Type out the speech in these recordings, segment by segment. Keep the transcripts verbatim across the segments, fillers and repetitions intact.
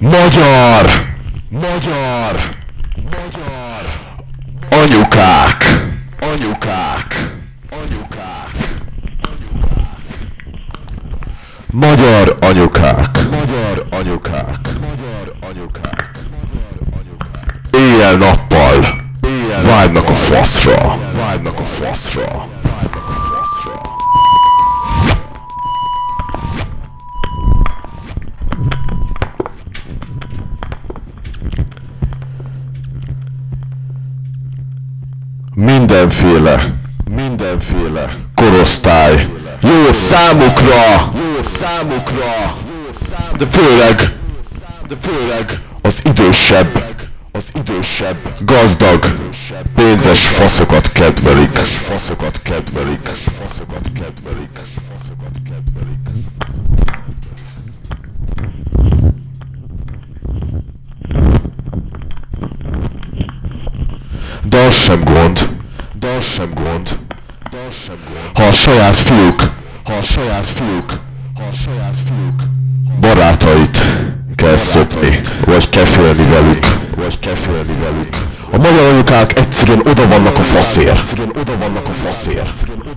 Magyar! Magyar! Magyar! Anyukák! Anyukák! Anyukák! Magyar anyukák! Magyar anyukák! Magyar anyukák! Éjjel-nappal vágynak a faszra! Vágynak a faszra! Mindenféle, mindenféle korosztály jó számukra, jó számukra, de főleg, de főleg az idősebb, az idősebb, gazdag, pénzes faszokat kedvelik, faszokat kedvelik, faszokat kedvelik, faszokat kedvelik. De az sem gond, de az sem gond, de az sem gond, ha a saját fiúk, ha a saját fiúk, ha a saját fiúk barátait kell szopni, vagy kefélni velük, vagy kefélni velük. A magyar anyukák egyszerűen oda vannak a faszért, egyszerűen oda vannak a faszért,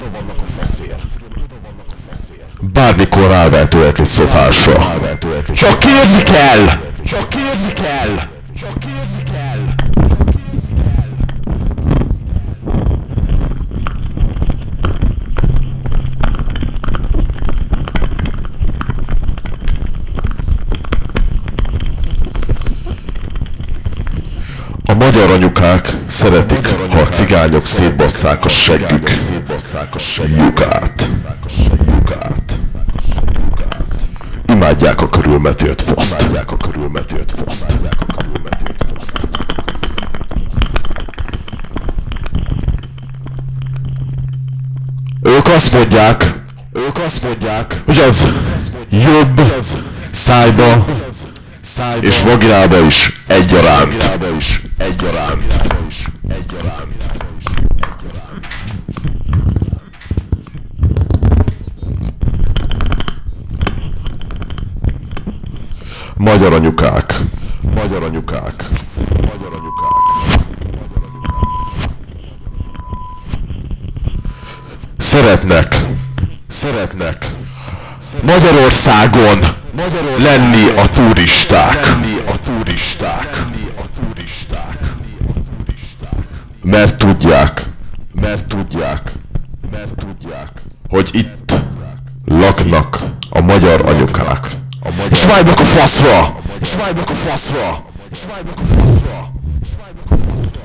bármikor rávehetőek egy szopásra. Csak kérni kell! Csak kérni kell! Csak kérni kell! A magyar anyukák szeretik, ha a cigányok szétbasszák a seggük lyukát. Imádják a körülmetélt faszt. Imádják a körülmetélt faszt. Ők azt mondják, ők azt mondják, hogy az jobb szájba és vaginába is egyaránt. Egyaránt. Egyaránt. Magyar anyukák. Magyar anyukák. Magyar anyukák. Szeretnek. Szeretnek. Magyarországon lenni a turisták. Lenni a turisták. Mert tudják, mert tudják, mert tudják, hogy itt laknak a magyar anyukák. És vágynak a faszra! És vágynak a faszra! És vágynak a faszra! És vágynak a faszra!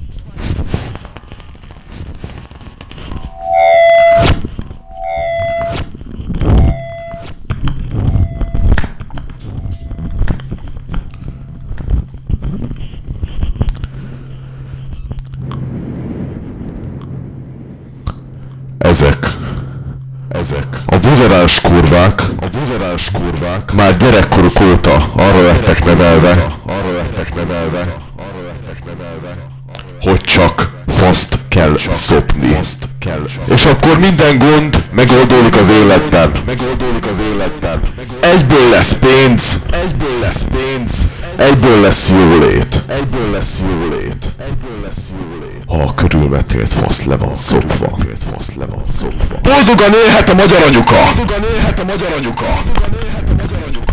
Ezek, ezek a buzerás kurvák, a buzerás kurvák már gyerekkoruk óta arra lettek nevelve, arra lettek nevelve, arra lettek nevelve, hogy csak faszt kell szopni. És akkor minden gond megoldódik az életben. Megoldódik az életben. Egyből lesz pénz, egyből lesz pénz, egyből lesz jólét, egyből lesz jólét, egyből lesz jólét. Ha a körülmetélt fasz le van szopva. Fasz le van szopva. Boldogan élhet a magyar anyuka! Boldogan élhet a magyar anyuka! Boldogan élhet a magyar anyuka!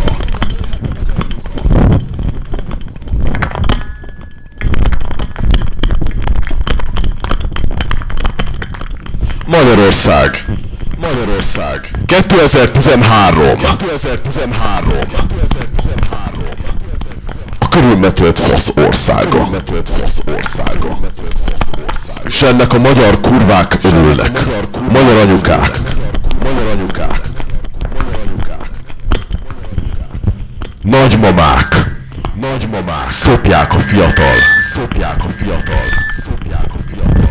Magyarország. Magyarország. kétezer-tizenhárom. kétezer-tizenhárom. A körülmetélt fasz országa. És ennek a magyar kurvák örülnek. Magyar anyukák. Magyar anyukák. Nagymamák. Nagymamák. Szopják a fiatal. Szopják a fiatal. Szopják a fiatal.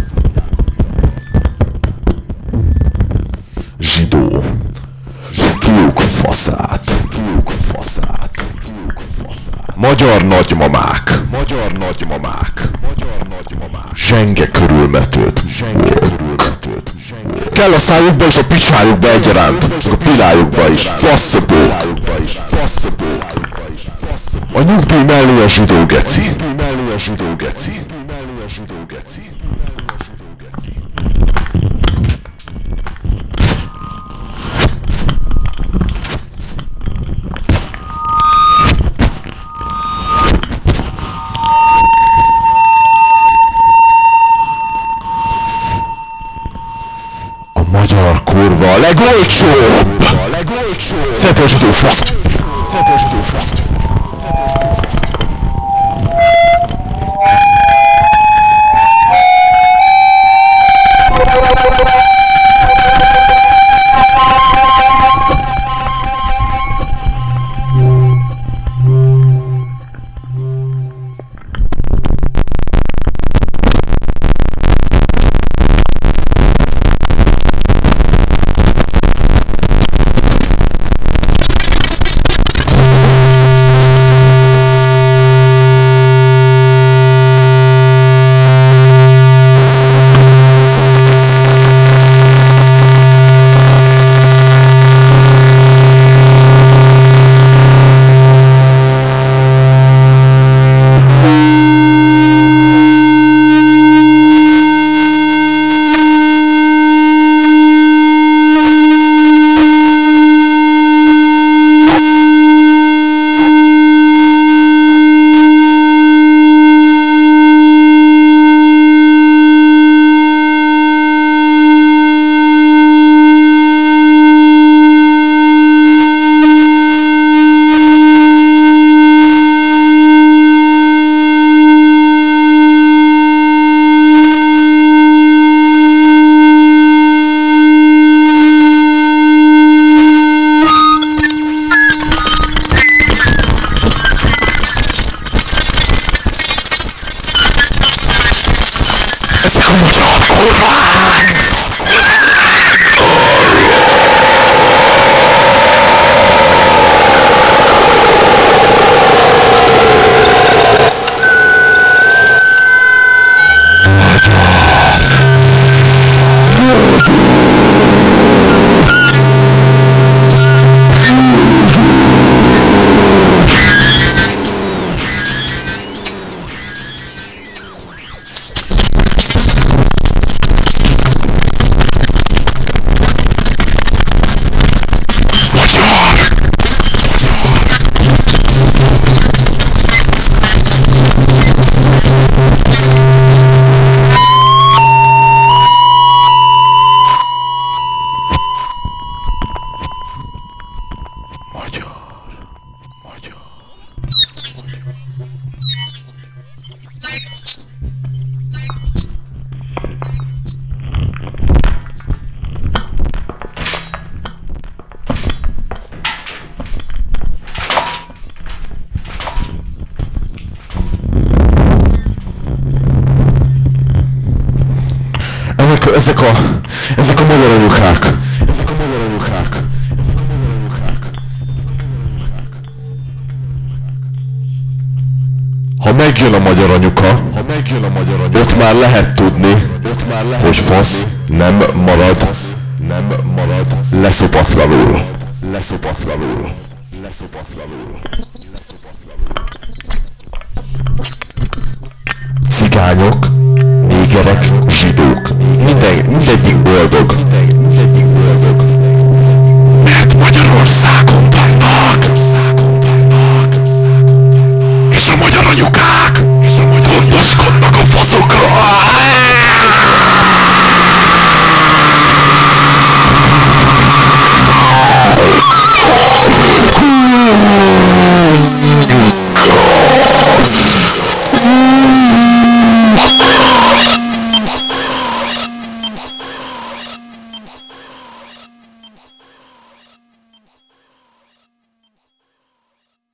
Zsidó. Fiúk faszát. Fiúk faszát. Fiúk faszát. Magyar nagymamák. Magyar nagymamák. Magyar nagymamák. Zsenge körülmetőt. Zsenge körülmetőt. Kell a szájukba és a picsájukba egyaránt. A pilájukba is. Faszopók. Faszopók. A nyugdíj mellé a zsidó geci. A nyugdíj mellé a zsidó geci. A nyugdíj mellé a zsidó geci. A magyar kurva a legolcsóbb! A legolcsóbb! Szedd a zsidó faszt! Szedd a zsidó faszt! Ezek a, ezek a magyar anyukák, ezek a magyar anyukák, ezek a magyar anyukák, ezek a magyar anyukák. Ha megjön a magyar anyuka, ha megjön a magyar anyuka, ott már lehet tudni, ott már lehet, hogy fasz nem marad, nem marad leszopatlanul, leszopatlanul, leszopatlanul, leszopatlanul. Cigányok, négerek, zsidók, minden, mindegyik boldog,